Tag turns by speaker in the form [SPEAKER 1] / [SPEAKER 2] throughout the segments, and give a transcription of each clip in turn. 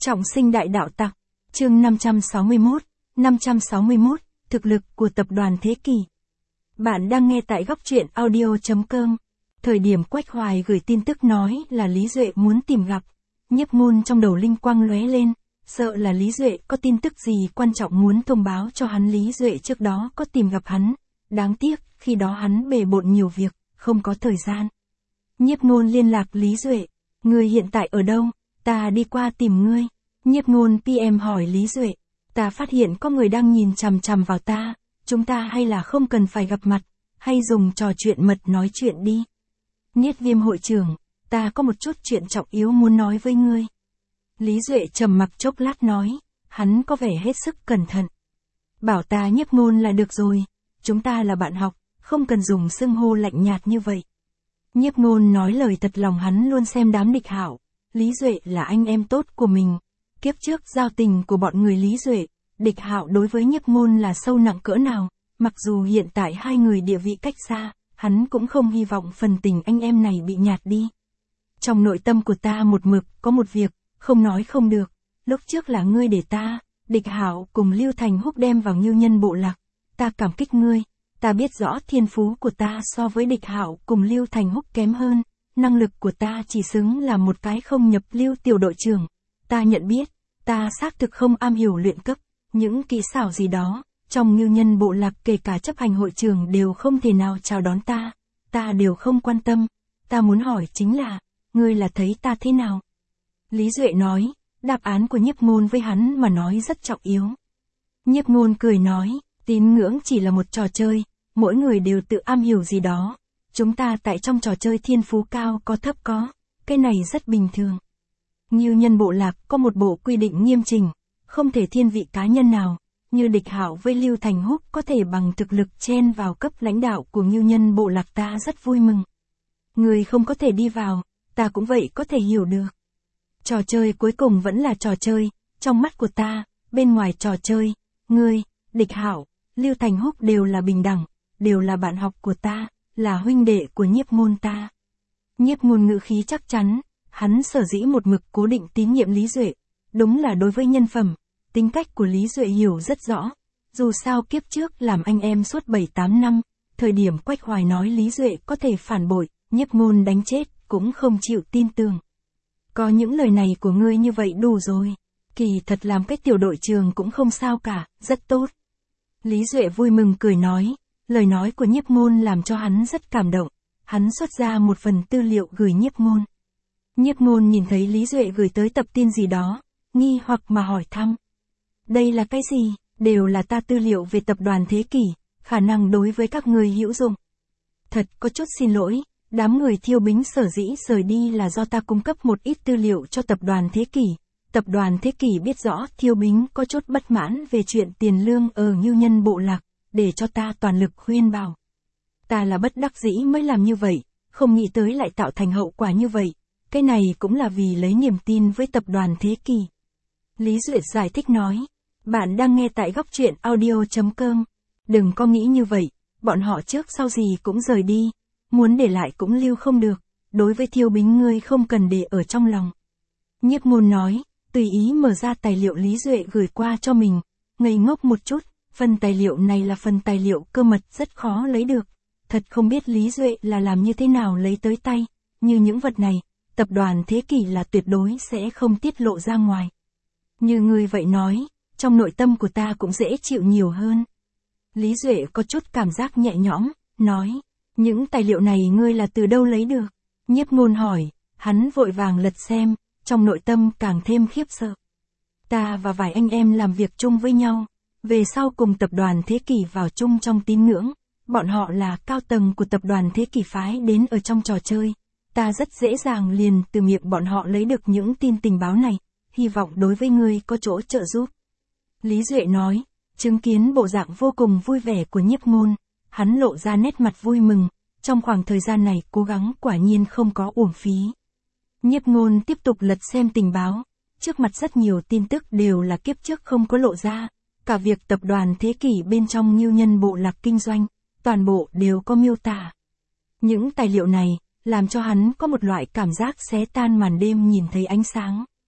[SPEAKER 1] Trọng sinh đại đạo tặc. Chương 561, thực lực của tập đoàn Thế Kỷ. Bạn đang nghe tại góc truyện audio.com. Thời điểm Quách Hoài gửi tin tức nói là Lý Duệ muốn tìm gặp, Nhiếp Ngôn trong đầu linh quang lóe lên, sợ là Lý Duệ có tin tức gì quan trọng muốn thông báo cho hắn. Lý Duệ trước đó có tìm gặp hắn, đáng tiếc, khi đó hắn bề bộn nhiều việc, không có thời gian. Nhiếp Ngôn liên lạc Lý Duệ, ngươi hiện tại ở đâu, ta đi qua tìm ngươi. Nhiếp Ngôn PM hỏi Lý Duệ, ta phát hiện có người đang nhìn chằm chằm vào ta, chúng ta hay là không cần phải gặp mặt, hay dùng trò chuyện mật nói chuyện đi. Niết Viêm hội trưởng, ta có một chút chuyện trọng yếu muốn nói với ngươi. Lý Duệ trầm mặc chốc lát nói, hắn có vẻ hết sức cẩn thận. Bảo ta Nhiếp Ngôn là được rồi, chúng ta là bạn học, không cần dùng xưng hô lạnh nhạt như vậy. Nhiếp Ngôn nói lời thật lòng, hắn luôn xem đám địch hạo, Lý Duệ là anh em tốt của mình. Kiếp trước giao tình của bọn người Lý Duệ, địch hạo đối với Nhiếp Ngôn là sâu nặng cỡ nào, mặc dù hiện tại hai người địa vị cách xa, hắn cũng không hy vọng phần tình anh em này bị nhạt đi. Trong nội tâm của ta một mực có một việc, không nói không được, lúc trước là ngươi để ta, địch hạo cùng Lưu Thành Húc đem vào Ngưu Nhân bộ lạc, ta cảm kích ngươi, ta biết rõ thiên phú của ta so với địch hạo cùng Lưu Thành Húc kém hơn, năng lực của ta chỉ xứng là một cái không nhập lưu tiểu đội trưởng, ta nhận biết, ta xác thực không am hiểu luyện cấp, những kỹ xảo gì đó, trong Ngưu Nhân bộ lạc kể cả chấp hành hội trưởng đều không thể nào chào đón ta đều không quan tâm, ta muốn hỏi chính là, ngươi là thấy ta thế nào? Lý Duệ nói, đáp án của Nhiếp Ngôn với hắn mà nói rất trọng yếu. Nhiếp Ngôn cười nói, tín ngưỡng chỉ là một trò chơi, mỗi người đều tự am hiểu gì đó, chúng ta tại trong trò chơi thiên phú cao có thấp có, cái này rất bình thường. Ngưu Nhân bộ lạc có một bộ quy định nghiêm chỉnh, không thể thiên vị cá nhân nào, như địch hạo với Lưu Thành Húc có thể bằng thực lực chen vào cấp lãnh đạo của Ngưu Nhân bộ lạc, ta rất vui mừng. Người không có thể đi vào, ta cũng vậy có thể hiểu được. Trò chơi cuối cùng vẫn là trò chơi, trong mắt của ta, bên ngoài trò chơi, ngươi, địch hạo, Lưu Thành Húc đều là bình đẳng, đều là bạn học của ta, là huynh đệ của Nhiếp Ngôn ta. Nhiếp Ngôn ngữ khí chắc chắn, hắn sở dĩ một mực cố định tín nhiệm Lý Duệ, đúng là đối với nhân phẩm, tính cách của Lý Duệ hiểu rất rõ, dù sao kiếp trước làm anh em suốt 7-8 năm, thời điểm Quách Hoài nói Lý Duệ có thể phản bội, Nhiếp Ngôn đánh chết, cũng không chịu tin tưởng. Có những lời này của ngươi như vậy đủ rồi, kỳ thật làm cái tiểu đội trưởng cũng không sao cả, rất tốt. Lý Duệ vui mừng cười nói, lời nói của Nhiếp Ngôn làm cho hắn rất cảm động, hắn xuất ra một phần tư liệu gửi Nhiếp Ngôn. Nhiếp Ngôn nhìn thấy Lý Duệ gửi tới tập tin gì đó, nghi hoặc mà hỏi thăm. Đây là cái gì? Đều là ta tư liệu về tập đoàn Thế Kỷ, khả năng đối với các người hữu dụng. Thật có chút xin lỗi, đám người Thiêu Bính sở dĩ rời đi là do ta cung cấp một ít tư liệu cho tập đoàn Thế Kỷ. Tập đoàn Thế Kỷ biết rõ Thiêu Bính có chút bất mãn về chuyện tiền lương ở Ngưu Nhân bộ lạc, để cho ta toàn lực khuyên bảo. Ta là bất đắc dĩ mới làm như vậy, không nghĩ tới lại tạo thành hậu quả như vậy. Cái này cũng là vì lấy niềm tin với tập đoàn Thế Kỷ. Lý Duệ giải thích nói, bạn đang nghe tại góc truyện audio.com. Đừng có nghĩ như vậy, bọn họ trước sau gì cũng rời đi, muốn để lại cũng lưu không được, đối với Thiêu Bính ngươi không cần để ở trong lòng. Nhiếp Ngôn nói, tùy ý mở ra tài liệu Lý Duệ gửi qua cho mình, ngây ngốc một chút, phần tài liệu này là phần tài liệu cơ mật rất khó lấy được, thật không biết Lý Duệ là làm như thế nào lấy tới tay, như những vật này, tập đoàn Thế Kỷ là tuyệt đối sẽ không tiết lộ ra ngoài. Như ngươi vậy nói, trong nội tâm của ta cũng dễ chịu nhiều hơn. Lý Duệ có chút cảm giác nhẹ nhõm, nói, những tài liệu này ngươi là từ đâu lấy được? Nhiếp Ngôn hỏi, hắn vội vàng lật xem, trong nội tâm càng thêm khiếp sợ. Ta và vài anh em làm việc chung với nhau, về sau cùng tập đoàn Thế Kỷ vào chung trong tín ngưỡng, bọn họ là cao tầng của tập đoàn Thế Kỷ phái đến ở trong trò chơi. Ta rất dễ dàng liền từ miệng bọn họ lấy được những tin tình báo này, hy vọng đối với ngươi có chỗ trợ giúp. Lý Duệ nói, chứng kiến bộ dạng vô cùng vui vẻ của Nhiếp Ngôn, hắn lộ ra nét mặt vui mừng, trong khoảng thời gian này cố gắng quả nhiên không có uổng phí. Nhiếp Ngôn tiếp tục lật xem tình báo, trước mặt rất nhiều tin tức đều là kiếp trước không có lộ ra, cả việc tập đoàn Thế Kỷ bên trong Ngưu Nhân bộ lạc kinh doanh, toàn bộ đều có miêu tả. Những tài liệu này làm cho hắn có một loại cảm giác xé tan màn đêm nhìn thấy ánh sáng.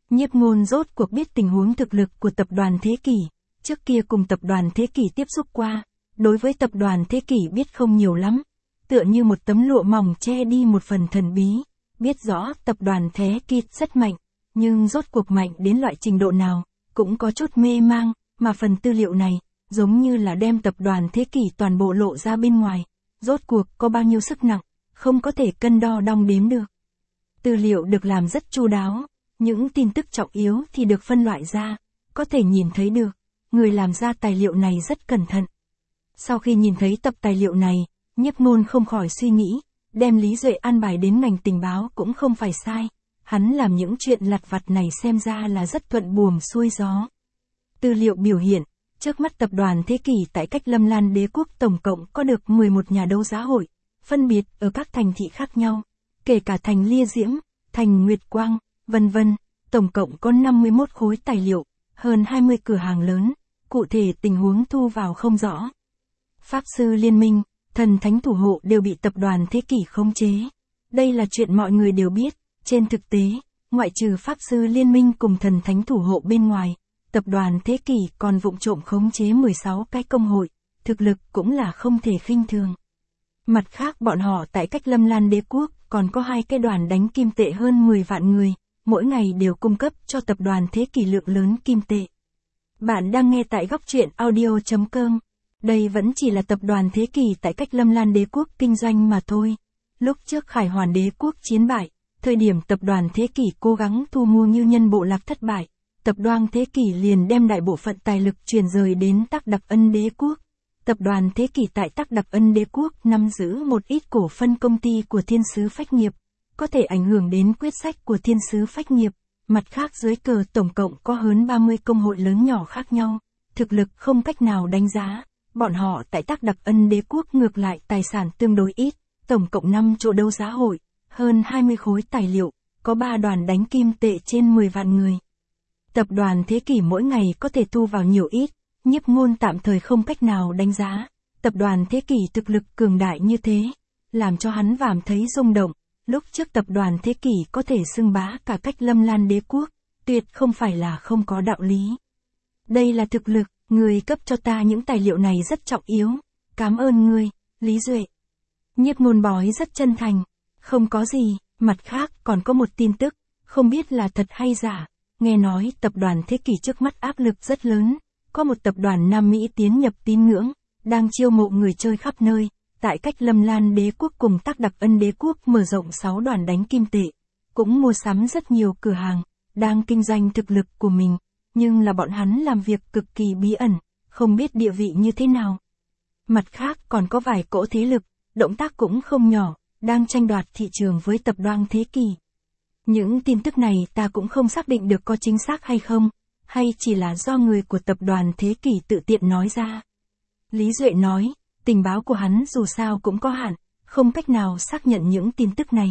[SPEAKER 1] Nhiếp Ngôn rốt cuộc biết tình huống thực lực của tập đoàn Thế Kỷ. Trước kia cùng tập đoàn Thế Kỷ tiếp xúc qua, đối với tập đoàn Thế Kỷ biết không nhiều lắm, tựa như một tấm lụa mỏng che đi một phần thần bí. Biết rõ tập đoàn Thế Kỷ rất mạnh, nhưng rốt cuộc mạnh đến loại trình độ nào, cũng có chút mê mang, mà phần tư liệu này, giống như là đem tập đoàn Thế Kỷ toàn bộ lộ ra bên ngoài. Rốt cuộc có bao nhiêu sức nặng, không có thể cân đo đong đếm được. Tư liệu được làm rất chu đáo, những tin tức trọng yếu thì được phân loại ra, có thể nhìn thấy được, người làm ra tài liệu này rất cẩn thận. Sau khi nhìn thấy tập tài liệu này, Nhiếp Ngôn không khỏi suy nghĩ, đem Lý Duệ an bài đến ngành tình báo cũng không phải sai, hắn làm những chuyện lặt vặt này xem ra là rất thuận buồm xuôi gió. Tư liệu biểu hiện, trước mắt tập đoàn Thế Kỷ tại cách Lâm Lan Đế quốc tổng cộng có được 11 nhà đấu giá hội, phân biệt ở các thành thị khác nhau, kể cả thành Lia Diễm, thành Nguyệt Quang, vân vân, tổng cộng có 51 khối tài liệu, hơn 20 cửa hàng lớn, cụ thể tình huống thu vào không rõ. Pháp sư liên minh, thần thánh thủ hộ đều bị tập đoàn Thế Kỷ khống chế. Đây là chuyện mọi người đều biết, trên thực tế, ngoại trừ Pháp sư liên minh cùng thần thánh thủ hộ bên ngoài, tập đoàn Thế Kỷ còn vụng trộm khống chế 16 cái công hội, thực lực cũng là không thể khinh thường. Mặt khác bọn họ tại cách Lâm Lan Đế quốc còn có 2 cái đoàn đánh kim tệ hơn 10 vạn người, mỗi ngày đều cung cấp cho tập đoàn Thế Kỷ lượng lớn kim tệ. Bạn đang nghe tại góc truyện audio.com. Đây vẫn chỉ là tập đoàn Thế Kỷ tại cách Lâm Lan Đế quốc kinh doanh mà thôi. Lúc trước Khải Hoàn Đế quốc chiến bại, thời điểm tập đoàn Thế Kỷ cố gắng thu mua Ngưu Nhân bộ lạc thất bại, tập đoàn Thế Kỷ liền đem đại bộ phận tài lực chuyển rời đến Tắc Đặc Ân Đế quốc. Tập đoàn Thế Kỷ tại Tắc Đặc Ân Đế quốc nắm giữ một ít cổ phân công ty của Thiên sứ Phách nghiệp, có thể ảnh hưởng đến quyết sách của Thiên sứ Phách nghiệp. Mặt khác dưới cờ tổng cộng có hơn 30 công hội lớn nhỏ khác nhau, thực lực không cách nào đánh giá. Bọn họ tại Tắc Đặc Ân Đế quốc ngược lại tài sản tương đối ít, tổng cộng 5 chỗ đấu giá hội, hơn 20 khối tài liệu, có 3 đoàn đánh kim tệ trên 10 vạn người. Tập đoàn Thế Kỷ mỗi ngày có thể thu vào nhiều ít, Nhiếp Ngôn tạm thời không cách nào đánh giá. Tập đoàn Thế Kỷ thực lực cường đại như thế, làm cho hắn cảm thấy rung động. Lúc trước tập đoàn Thế Kỷ có thể xưng bá cả cách Lâm Lan Đế quốc, tuyệt không phải là không có đạo lý. Đây là thực lực, người cấp cho ta những tài liệu này rất trọng yếu. Cảm ơn ngươi, Lý Duệ. Nhiếp Ngôn bói rất chân thành. Không có gì, mặt khác còn có một tin tức, không biết là thật hay giả. Nghe nói tập đoàn Thế Kỷ trước mắt áp lực rất lớn, có một tập đoàn Nam Mỹ tiến nhập tín ngưỡng, đang chiêu mộ người chơi khắp nơi, tại cách Lâm Lan Đế quốc cùng Tắc Đặc Ân Đế quốc mở rộng 6 đoàn đánh kim tệ, cũng mua sắm rất nhiều cửa hàng, đang kinh doanh thực lực của mình, nhưng là bọn hắn làm việc cực kỳ bí ẩn, không biết địa vị như thế nào. Mặt khác còn có vài cỗ thế lực, động tác cũng không nhỏ, đang tranh đoạt thị trường với tập đoàn Thế Kỷ. Những tin tức này ta cũng không xác định được có chính xác hay không, hay chỉ là do người của tập đoàn Thế Kỷ tự tiện nói ra. Lý Duệ nói, tình báo của hắn dù sao cũng có hạn, không cách nào xác nhận những tin tức này.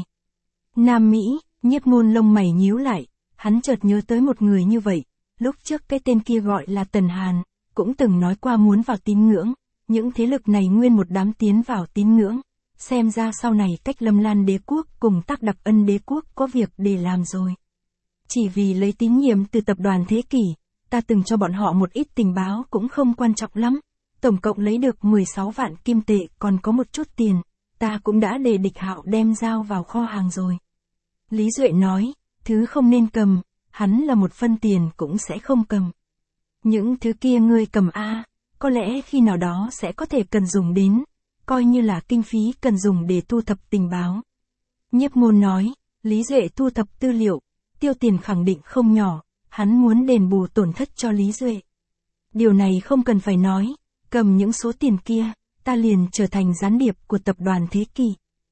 [SPEAKER 1] Nam Mỹ, Nhiếp Ngôn lông mày nhíu lại, hắn chợt nhớ tới một người như vậy, lúc trước cái tên kia gọi là Tần Hàn, cũng từng nói qua muốn vào tín ngưỡng, những thế lực này nguyên một đám tiến vào tín ngưỡng, xem ra sau này cách Lâm Lan Đế quốc cùng Tắc Đặc Ân Đế quốc có việc để làm rồi. Chỉ vì lấy tín nhiệm từ tập đoàn Thế Kỷ, ta từng cho bọn họ một ít tình báo cũng không quan trọng lắm, tổng cộng lấy được 16 vạn kim tệ còn có một chút tiền, ta cũng đã để Địch Hạo đem giao vào kho hàng rồi. Lý Duệ nói, thứ không nên cầm, hắn là một phân tiền cũng sẽ không cầm. Những thứ kia ngươi cầm có lẽ khi nào đó sẽ có thể cần dùng đến, coi như là kinh phí cần dùng để thu thập tình báo. Nhiếp Ngôn nói, Lý Duệ thu thập tư liệu, tiêu tiền khẳng định không nhỏ, hắn muốn đền bù tổn thất cho Lý Duệ. Điều này không cần phải nói, cầm những số tiền kia, ta liền trở thành gián điệp của tập đoàn Thế Kỷ.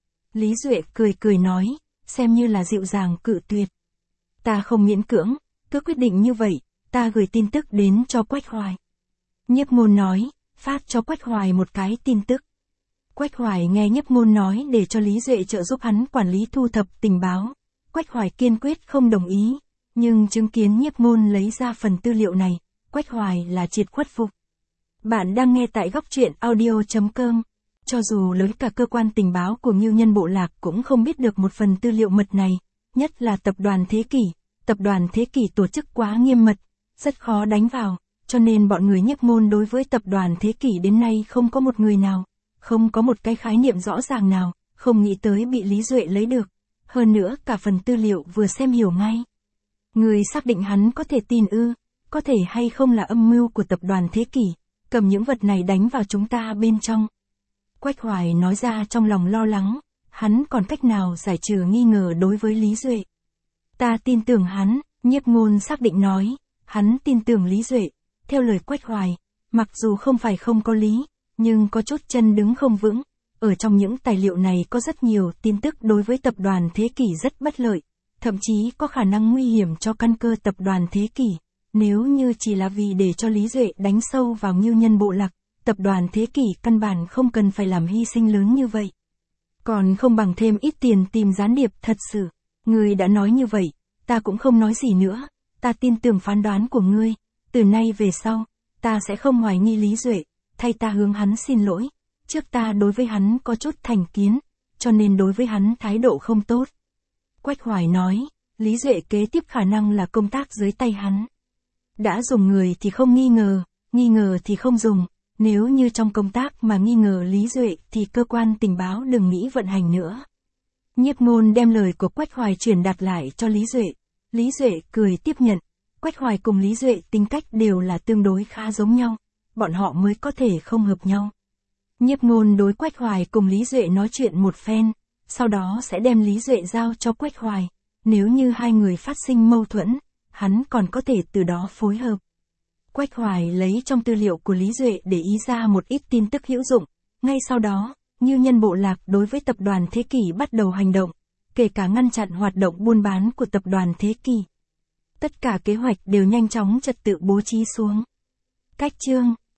[SPEAKER 1] Lý Duệ cười cười nói, xem như là dịu dàng cự tuyệt. Ta không miễn cưỡng, cứ quyết định như vậy, ta gửi tin tức đến cho Quách Hoài. Nhiếp Ngôn nói, phát cho Quách Hoài một cái tin tức. Quách Hoài nghe Nhiếp Ngôn nói để cho Lý Duệ trợ giúp hắn quản lý thu thập tình báo. Quách Hoài kiên quyết không đồng ý, nhưng chứng kiến Nhiếp Ngôn lấy ra phần tư liệu này, Quách Hoài là triệt khuất phục. Bạn đang nghe tại góc truyện audio.com. Cho dù lớn cả cơ quan tình báo của Ngưu Nhân bộ lạc cũng không biết được một phần tư liệu mật này, nhất là tập đoàn Thế Kỷ, tập đoàn Thế Kỷ tổ chức quá nghiêm mật, rất khó đánh vào, cho nên bọn người Nhiếp Môn đối với tập đoàn Thế Kỷ đến nay không có một người nào, không có một cái khái niệm rõ ràng nào, không nghĩ tới bị Lý Duệ lấy được. Hơn nữa cả phần tư liệu vừa xem hiểu ngay. Người xác định hắn có thể tin ư, có thể hay không là âm mưu của tập đoàn Thế Kỷ, cầm những vật này đánh vào chúng ta bên trong. Quách Hoài nói ra trong lòng lo lắng, hắn còn cách nào giải trừ nghi ngờ đối với Lý Duệ. Ta tin tưởng hắn, Nhiếp Ngôn xác định nói, hắn tin tưởng Lý Duệ. Theo lời Quách Hoài, mặc dù không phải không có lý, nhưng có chút chân đứng không vững. Ở trong những tài liệu này có rất nhiều tin tức đối với tập đoàn Thế Kỷ rất bất lợi, thậm chí có khả năng nguy hiểm cho căn cơ tập đoàn Thế Kỷ. Nếu như chỉ là vì để cho Lý Duệ đánh sâu vào Ngưu Nhân bộ lạc, tập đoàn Thế Kỷ căn bản không cần phải làm hy sinh lớn như vậy. Còn không bằng thêm ít tiền tìm gián điệp thật sự. Ngươi đã nói như vậy, ta cũng không nói gì nữa, ta tin tưởng phán đoán của ngươi, từ nay về sau, ta sẽ không hoài nghi Lý Duệ, thay ta hướng hắn xin lỗi, trước ta đối với hắn có chút thành kiến, cho nên đối với hắn thái độ không tốt. Quách Hoài nói, Lý Duệ kế tiếp khả năng là công tác dưới tay hắn. Đã dùng người thì không nghi ngờ thì không dùng, nếu như trong công tác mà nghi ngờ Lý Duệ thì cơ quan tình báo đừng nghĩ vận hành nữa. Nhiếp Ngôn đem lời của Quách Hoài truyền đạt lại cho Lý Duệ. Lý Duệ cười tiếp nhận. Quách Hoài cùng Lý Duệ tính cách đều là tương đối khá giống nhau, bọn họ mới có thể không hợp nhau. Nhiếp Ngôn đối Quách Hoài cùng Lý Duệ nói chuyện một phen, sau đó sẽ đem Lý Duệ giao cho Quách Hoài. Nếu như hai người phát sinh mâu thuẫn, hắn còn có thể từ đó phối hợp. Quách Hoài lấy trong tư liệu của Lý Duệ để ý ra một ít tin tức hữu dụng. Ngay sau đó, Ngưu Nhân bộ lạc đối với tập đoàn Thế Kỷ bắt đầu hành động, kể cả ngăn chặn hoạt động buôn bán của tập đoàn Thế Kỷ. Tất cả kế hoạch đều nhanh chóng trật tự bố trí xuống. Cách chương